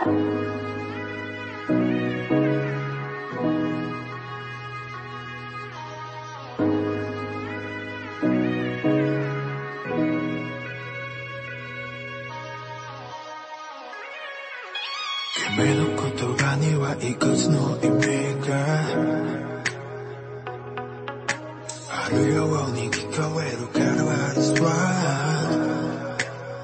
君の言葉にはいくつの意味があるように聞こえるからは実は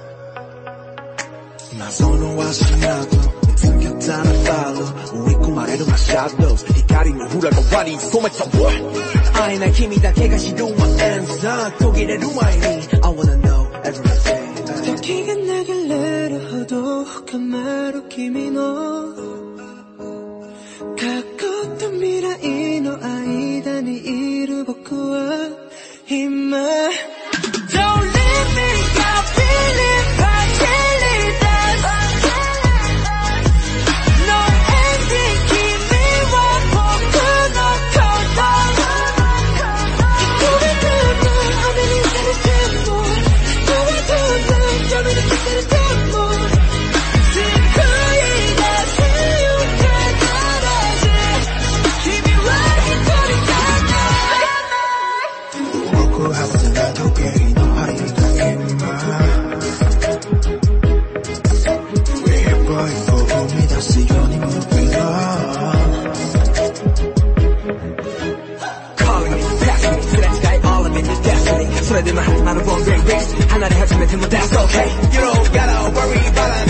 謎の足跡見つけたなファロー追い込まれるマシャドウ光の裏側に染めた会えない君だけが知る my answer 途切れる前に I wanna know everything 時が流れるほど深まる君の過去と未来の間にいる僕は今 Don't let me go feeling partially done No ending 君は僕の鼓動聞こえてる雨にされても聞こえてる夜に消されても救い出せゆけからで君は一人じゃない僕はまだ時計の針が今一歩一歩踏み出すように moving on Calling me, passing me すれ違い all of it is destiny それでも始まる one day race 離れ始めても that's okay You don't gotta worry about it